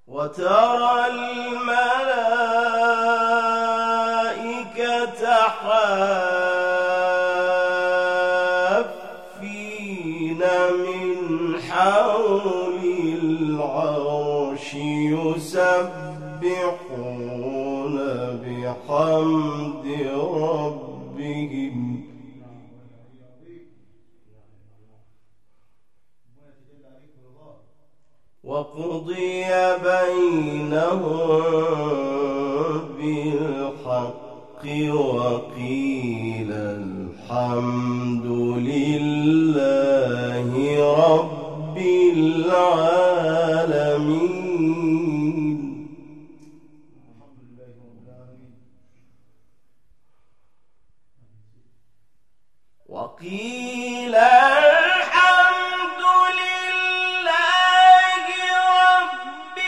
وترى الملائكة حافين من حول العرش يسبحون بحمد ربهم وقضي بينهم بالحق وقيل الحمد لله رب العالمين. وقيل الحمد لله رب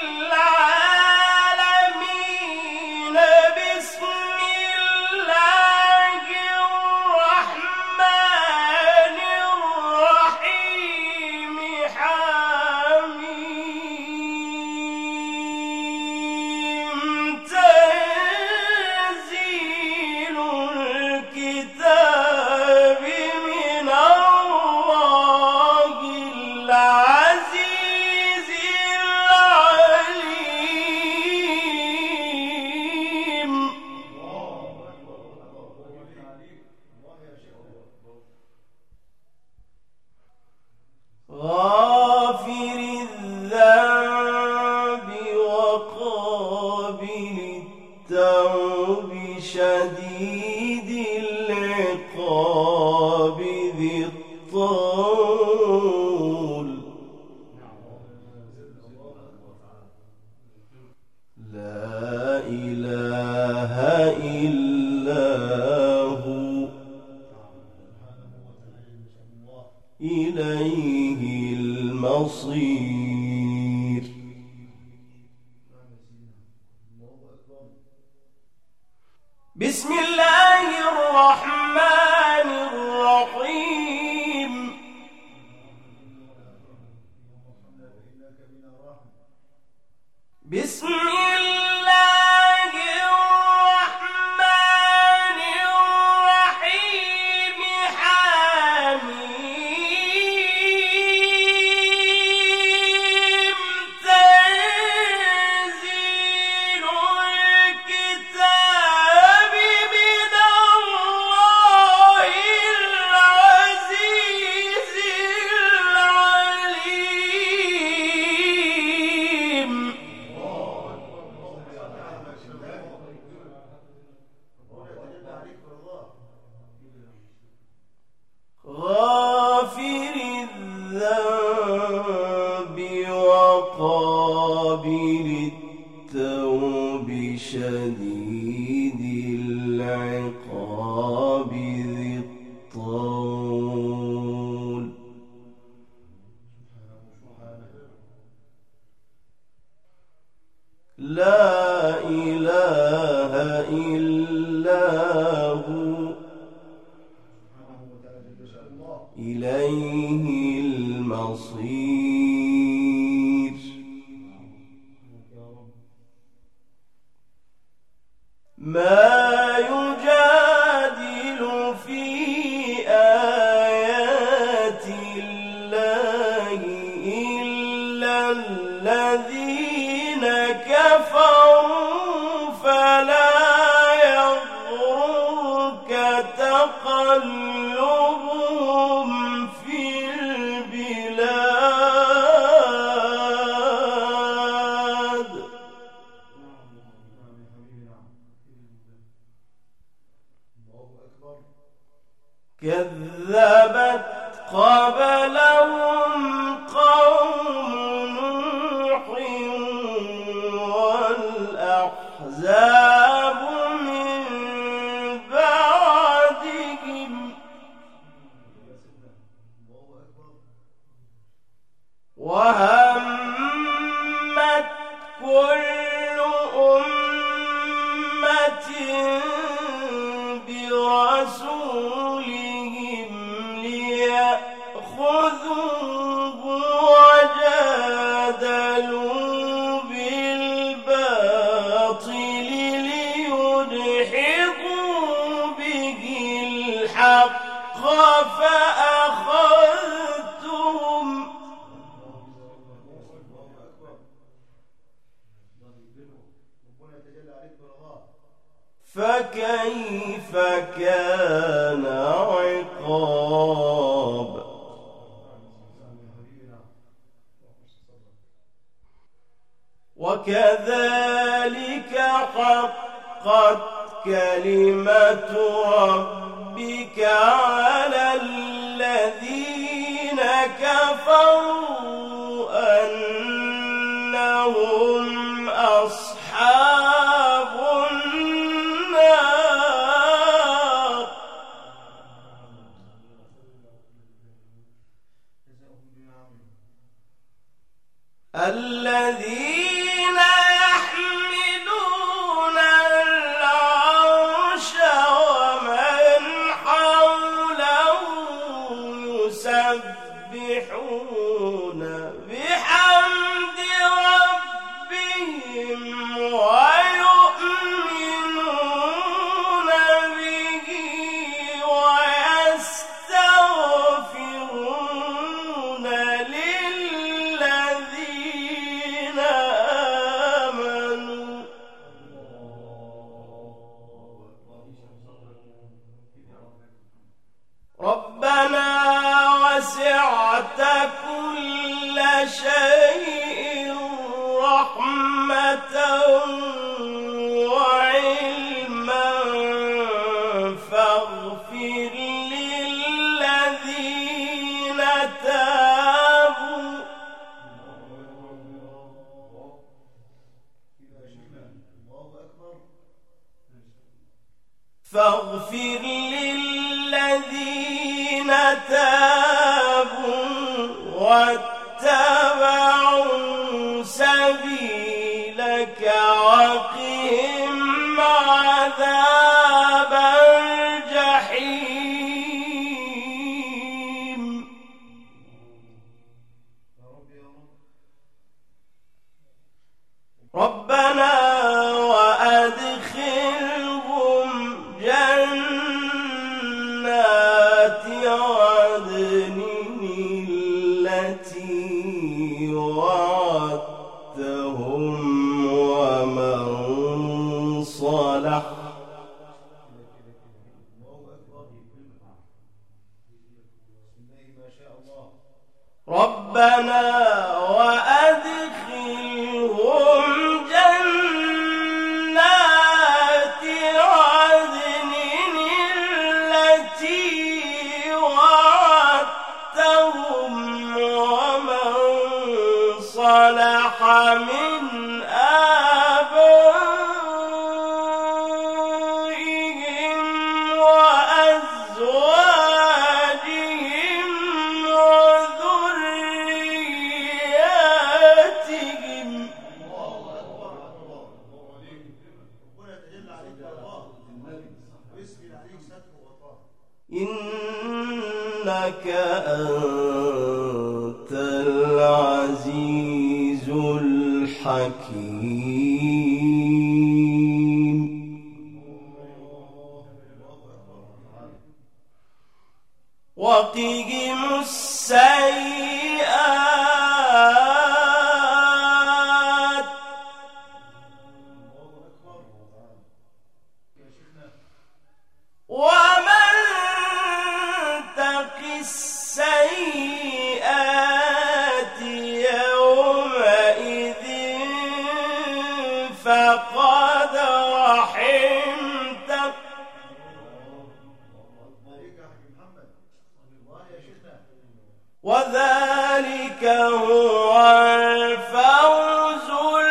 العالمين. بسم الله الرحمن الرحيم. حميم. تنزيل الكتاب من الله العزيز العليم. غافر الذنب وقابل التوب شديد العقاب ذي الطول. لا إله إلا هو إليه المصير. بسم الله الرحمن الرحيم. بسم الله الرحمن الرحيم. حميم. تنزيل الكتاب من الله العزيز العليم. غافر الذنب وقابل التوب شديد العقاب ذي الطول. لا إله إلا هو إليه المصير. ما يجادل في آيات الله إلا الذين كفروا فلا يغرك تقلبهم في البلاد. كذبت قبلهم قوم نوح والأحزاب من بعدهم. وهمت كل أمة برسولهم ليأخذوه وجادلوا فكيف كان عقاب وكذلك حقت كلمة ربك على الذين كفروا أنهم أصحاب النار الذين يحملون العرش ومن حوله يسبحون بحمد ربهم ويؤمنون به ويستغفرون للذين آمنوا ربنا وسعت كل شيء رحمة وعلما فاغفر للذين تابوا واتبعوا سبيلك وقهم عذاب الجحيم ربنا وأدخلهم جنات عدن التي وعدتهم ومن صلح ربنا وأدخلهم جنات عدن التي وعدتهم ومن صلح من آبائهم وأزواجهم وذرياتهم إنك أنت العزيز الحكيم وقهم السيئات ومن تق السيئات يومئذ فقد رحمته وذلك هو الفوز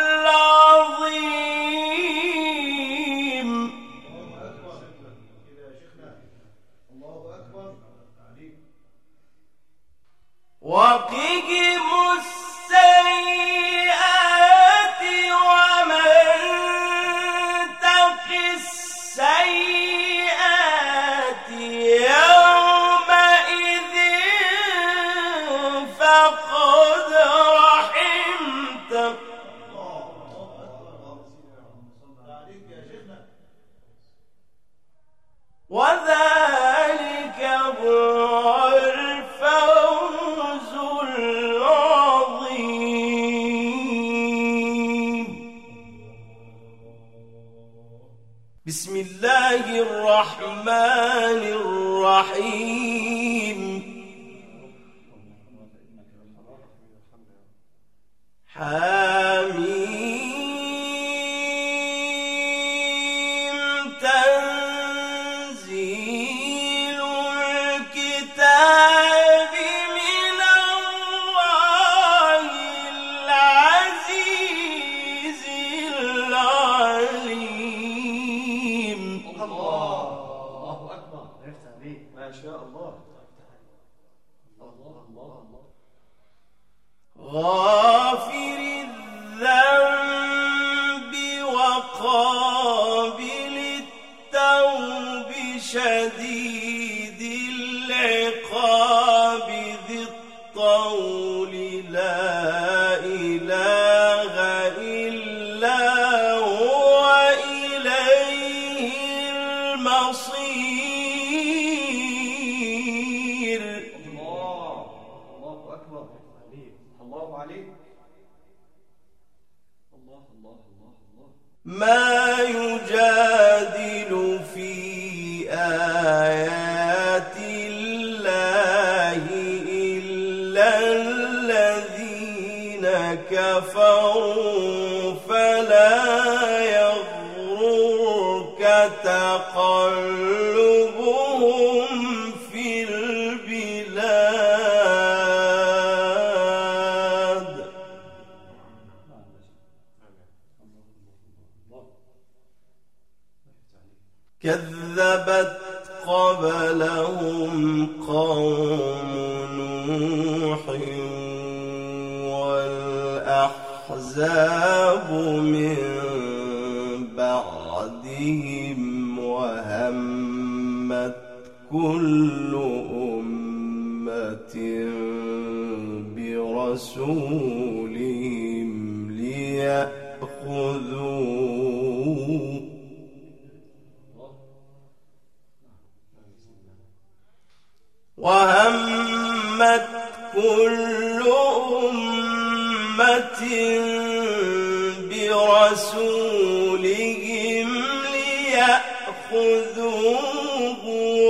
العظيم وقهم السيئات ومن تق بسم الله الرحمن الرحيم حميم تنزيل الكتاب من الله العزيز العليم الله أكبر. ما شاء الله. غافر الذنب وقابل التوب شديد العقاب ذي الطول لا إله إلا هو إليه المصير. الله أكبر. الله عليك. الله الله الله الله. ما يجادل في آيات الله إلا الذين كفروا فلا يغررك تقلبهم في البلاد. كذبت قبلهم قوم نوح والأحزاب من بعدهم وهمت كل أمة برسولهم ليأخذوه وهمت كل أمة برسولهم ليأخذوه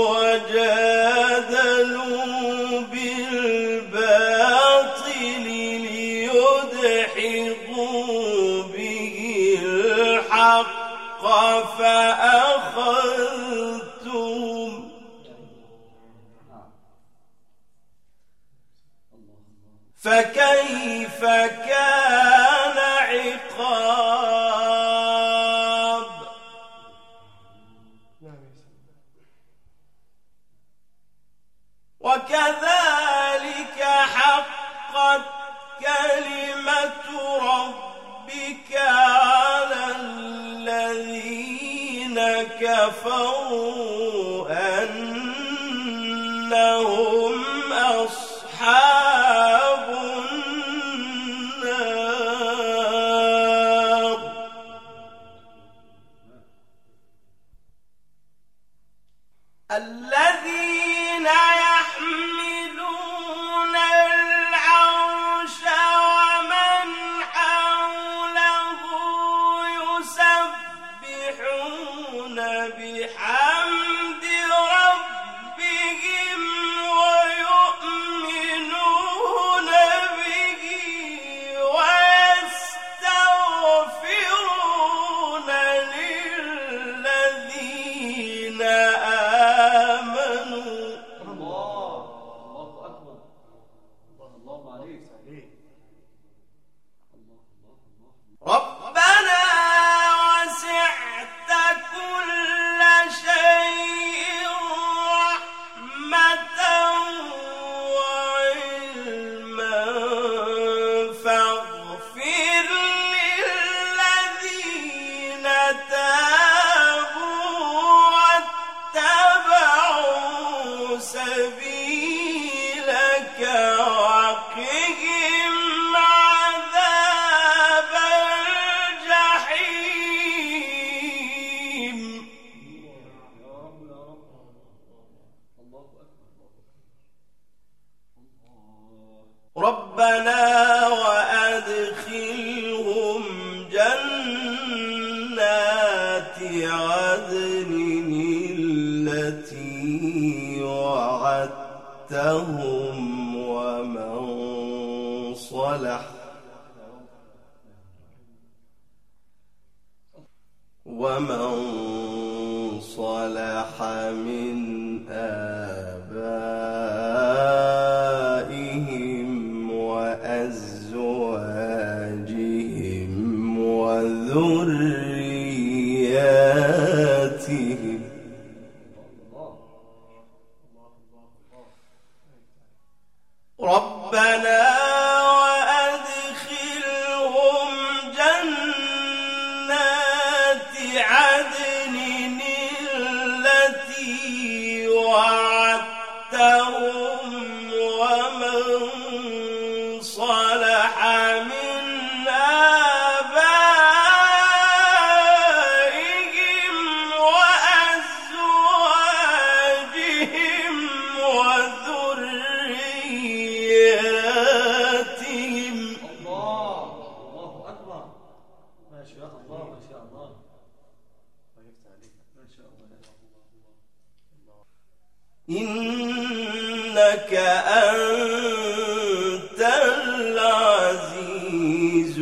وجادلوا بالباطل ليدحضوا به الحق فأخذتهم فكيف كان عقاب. وكذلك حقت كلمة ربك على الذين كفروا أنهم أصحاب النار. الذين يحملون العرش ومن حوله يسبحون بحمد ربهم ويؤمنون به ويستغفرون للذين آمنوا. الله أكبر. الله عليك. ربنا وسعت كل شيء رحمة وعلما فاغفر للذين تابوا واتبعوا سبيلك وقهم عذاب الجحيم. يا رب يا رب. الله أكبر. ربنا وأدخلهم جنات عدن ومن صلح من آبائهم وأزواجهم وذرياتهم ربنا وأدخلهم جنات عدن التي وعدتهم ومن صلح من آبائهم وأزواجهم وذرياتهم الله أكبر. ما شاء الله ما شاء الله. ما شاء الله. إنك أنت العزيز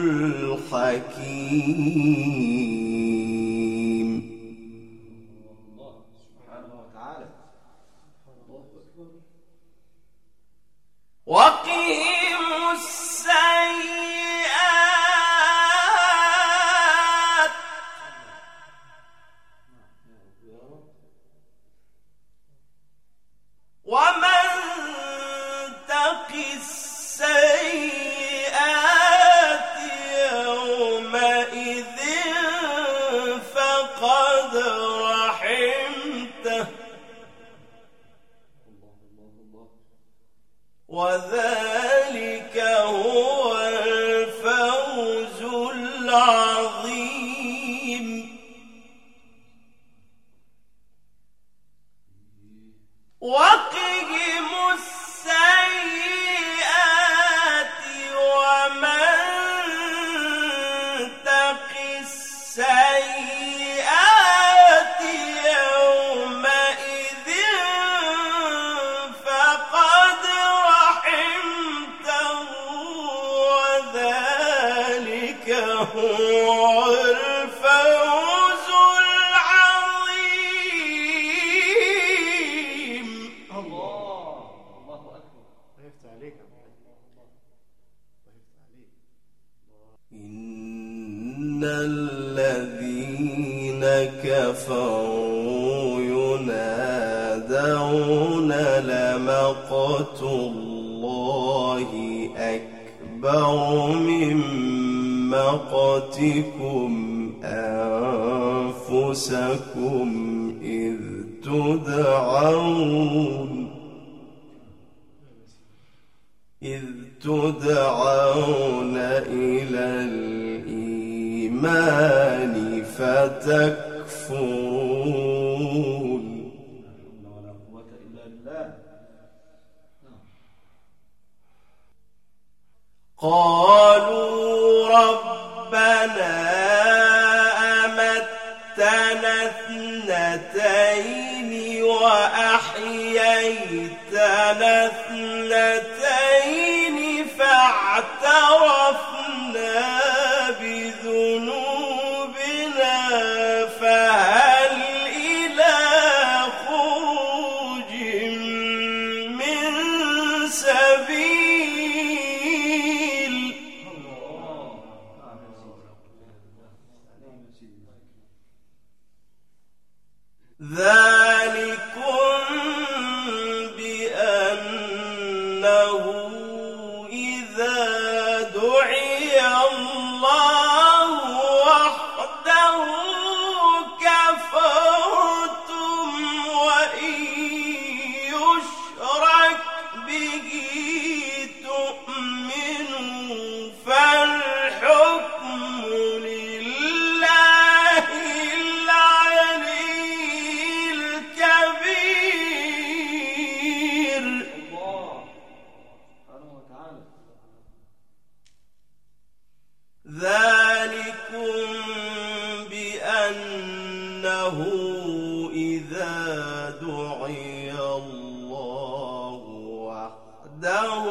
الحكيم. الله سبحانه وتعالى. الله أكبر. وقهم السيئات ومن تق السيئات يومئذ فقد رحمته وذلك هو الفوز العظيم. وقهم السيئات ومن تق السيئات يومئذ فقد رحمته وذلك هو الفوز العظيم. الله أكبر. إن الذين كفروا ينادون لمقت الله أكبر من مقتكم أنفسكم إذ تدعون إلى الإيمان فتكفرون. ولا قوة إلا بالله. قالوا ربنا أمتنا اثنتين وأحييتنا اثنتين فاعترفنا بذنوبنا فهل إلى خروج من سبيل. ذلكم بأنه إذا دعي الله وحده كفرتم وإن يشرك به تؤمنوا فالحكم لله العلي الكبير. الله سبحانه وتعالى. ذلكم بأنه إذا دعي الله وحده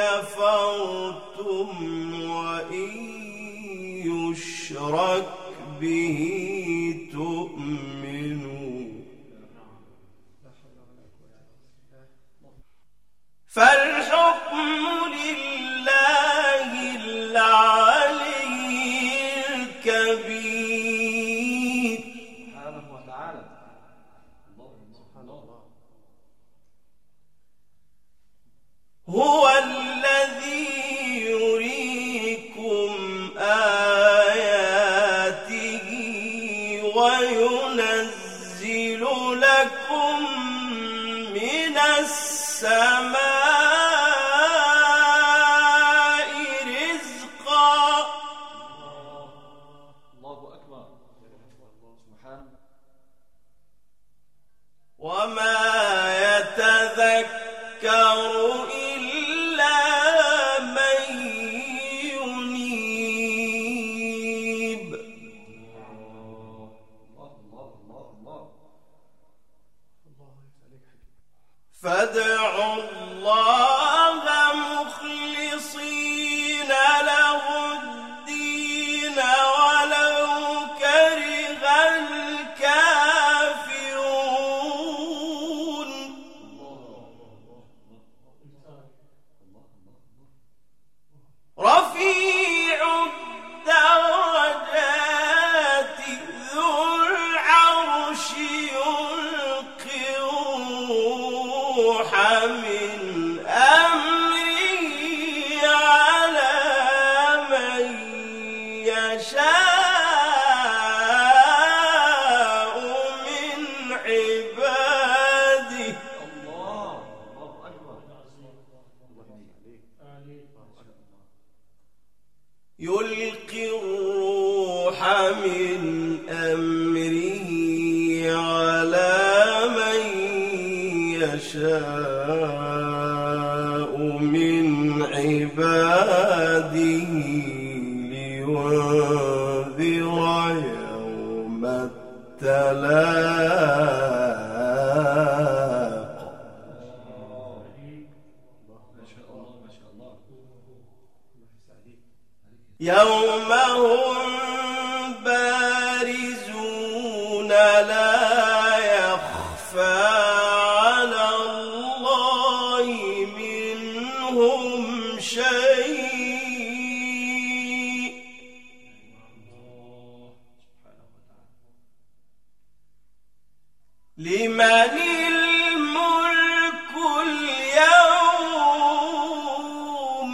كفرتم وإن يشرك به تؤمنون فالحكم لله العلي الكبير سبحانه وتعالى. سبحان الله. هو الذي يريكم آياته وينزل لكم من السماء رزقا. الله أكبر. سبحانه. وما يتذكر إلا من ينيب. فادعوا الله مخلصين له الدين ولو كره الكافرون. رفيع الدرجات ذو العرش يلقي الروح من أمره على من يشاء من عباده. الله أكبر. يلقي الروح من أمره على من يشاء من عباده لينذر يوم التلاق. ما شاء الله ما شاء الله. يوم هم بارزون لا يخفى على الله منهم شيء. لمن الملك اليوم.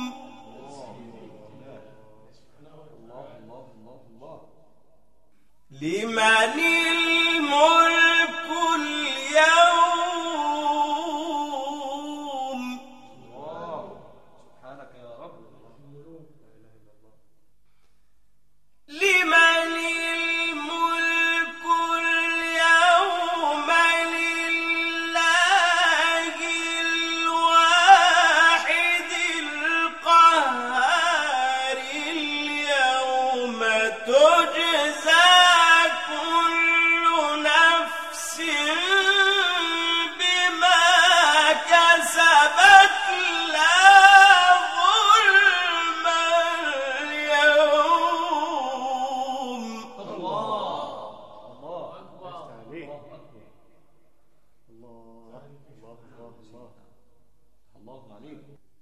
لمن الملك اليوم. سبحانك يا رب. لمن الملك اليوم لله الواحد القهار. اليوم تجزى كل نفس بما كسبت لا ظلم اليوم. الله أكبر. الله عليك.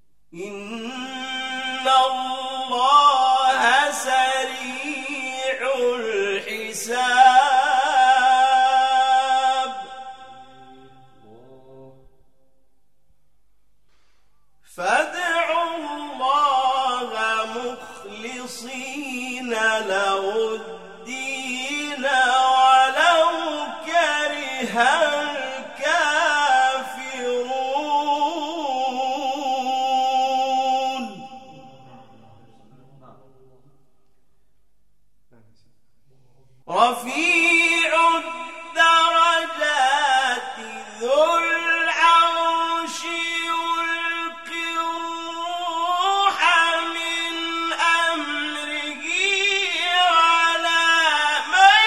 إن الله سريع الحساب. فادعوا الله مخلصين له الدين ولو كره الكافرون. رفيع الدرجات ذو العرش يلقي الروح من أمره على من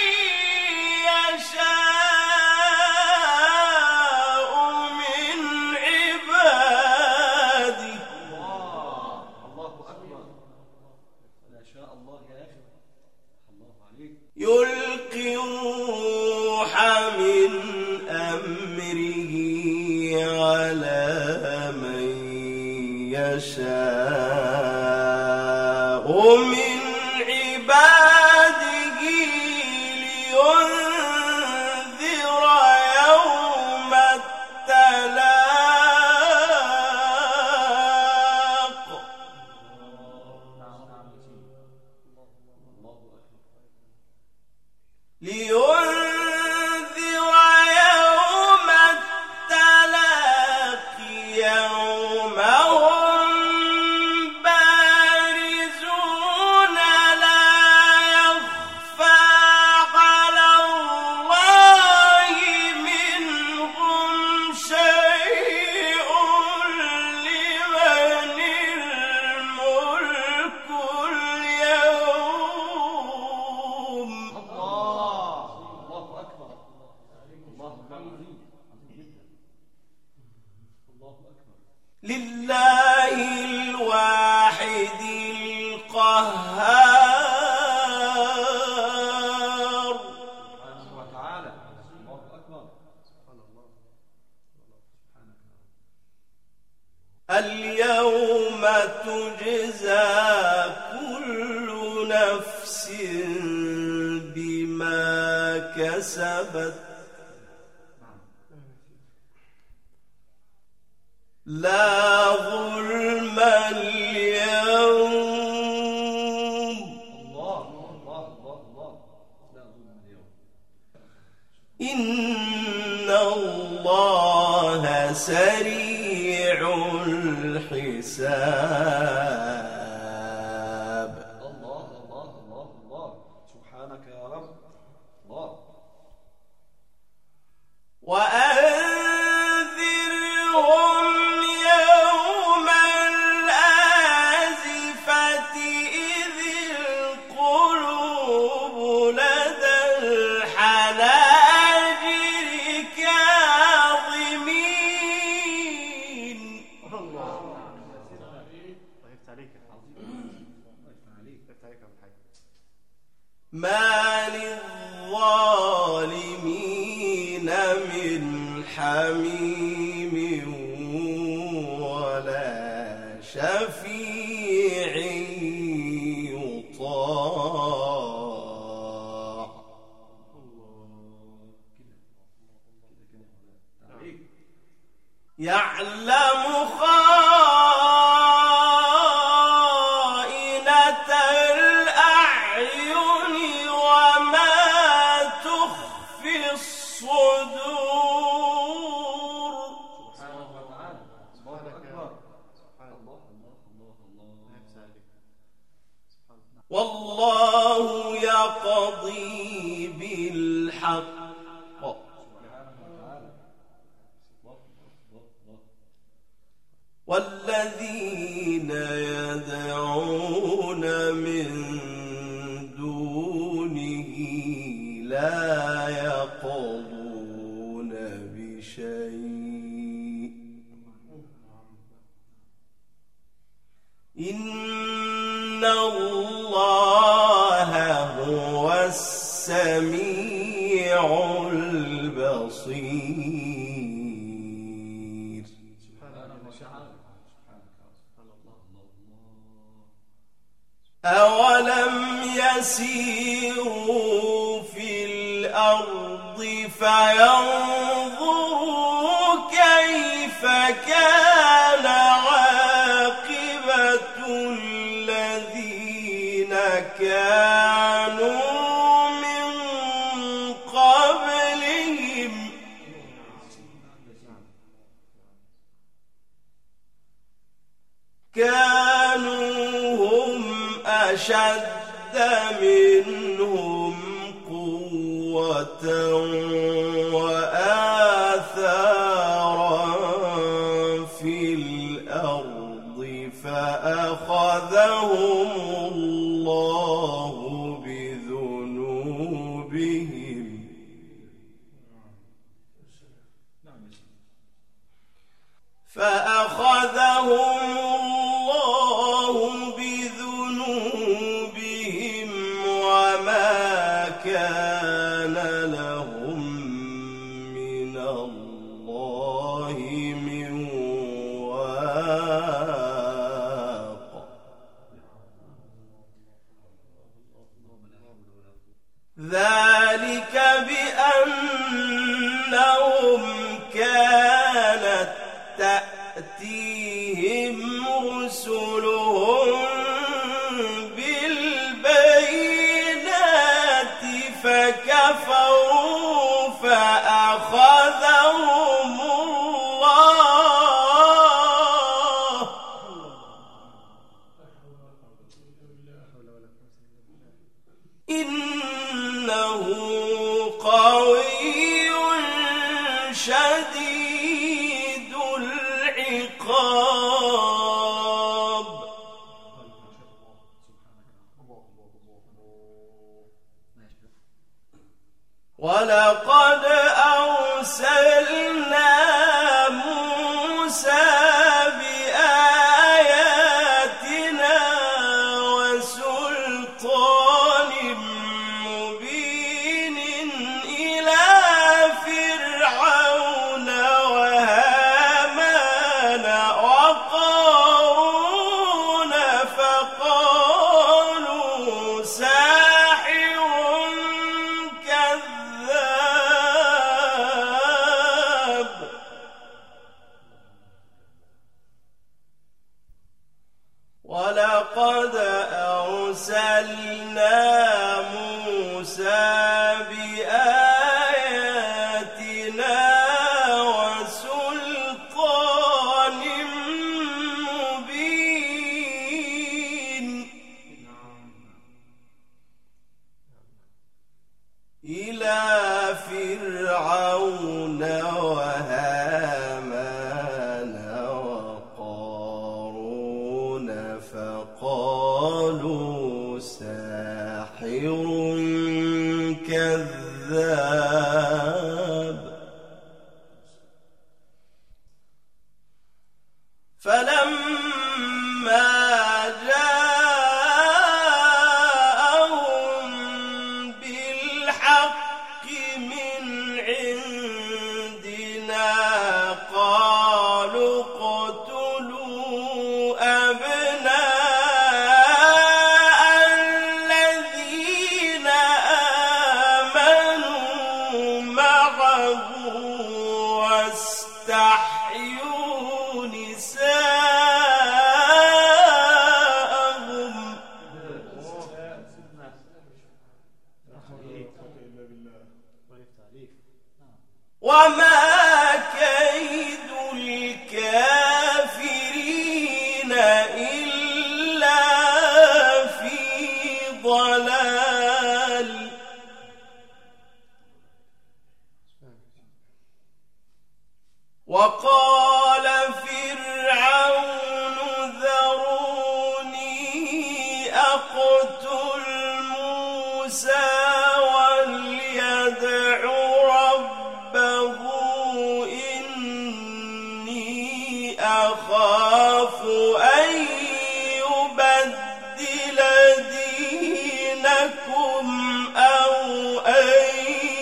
يشاء من عباده. الله أكبر. ما شاء الله يا أخي. يلقي الروح من أمره على من يشاء من عباده لينذر يوم التلاق. لينذر يوم التلاق يوم هم بارزون لا يخفى على الله منهم شيء لمن الملك اليوم. الله أكبر. الله عظيم جدا. الله أكبر. لله الواحد القهار. سبحانه وتعالى. الله أكبر. سبحان الله. اليوم تجزى كل نفس بما كسبت لا ظلم اليوم. الله الله الله الله. لا ظلم اليوم. إن الله سريع الحساب. الله الله الله الله. سبحانك يا رب. الله. وأنذرهم يوم الآزفة إذ القلوب لدى الحناجر كاظمين. الله. ما للظالمين من حميم ولا شفيع يطاع. يعلم خائنة الأعين وما تخفي الصدور. سبحانه وتعالى. الله أكبر. الله الله الله الله. والله يقضي بالحق والذين يدعون من دونه لا يقضون بشيء إن الله هو السميع البصير. أولم يسيروا في الأرض فينظروا كيف كان عاقبة الذين كانوا من قبلهم كانوا هم أشد منهم قوة وآثارا في الأرض فأخذهم الله بذنوبهم الله بذنوبهم وما ذلك بأنهم كانت تأتيهم رسلهم بالبينات فكفروا فأخذهم الله إنه قوي شديد العقاب ولقد أرسلنا موسى بآياتنا وسلطان مبين إلى فرعون وهامان وقارون فقالوا ساحر كذاب ولقد أرسلنا موسى بآياتنا وسلطان مبين إلى فرعون وهامان وقارون فقالوا ساحر كذاب فلما جاءهم بالحق من عندنا قالوا اقتلوا أبناء الذين آمنوا معه واستحيوا نساءهم وما كيد الكافرين إلا في ضلال وقال فرعون ذروني أقتل موسى وليدع ربه إني أخاف أن يبدل دينكم أو أن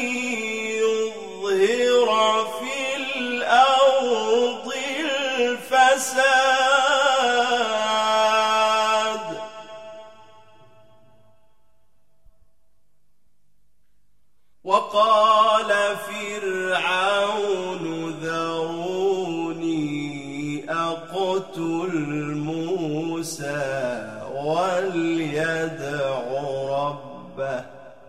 يظهر في الأرض الفساد وقال فرعون ذروني أقتل موسى وليدع ربه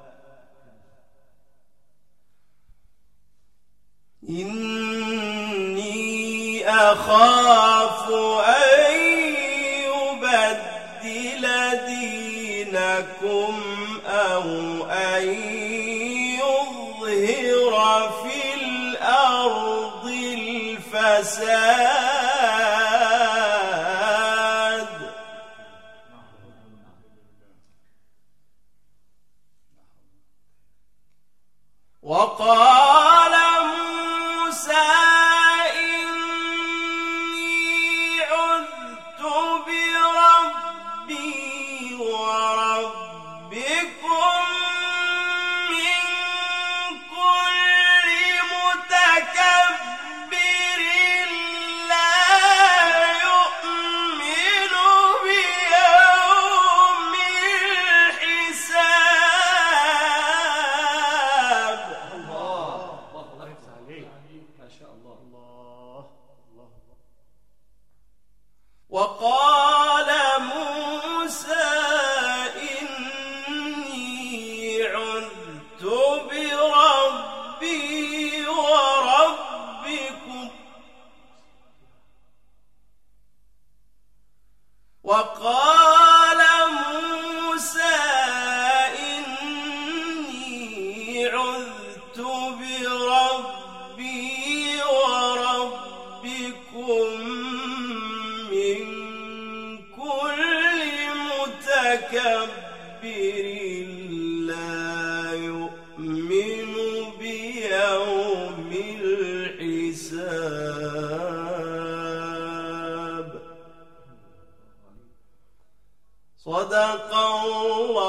إني أخاف أن يبدل دينكم أو أن يظهر في الأرض الفساد وقال موسى إني عذت بربي وربكم من كل متكبر لا يؤمن بيوم الحساب متكبر لا يؤمن بيوم الحساب. صدق الله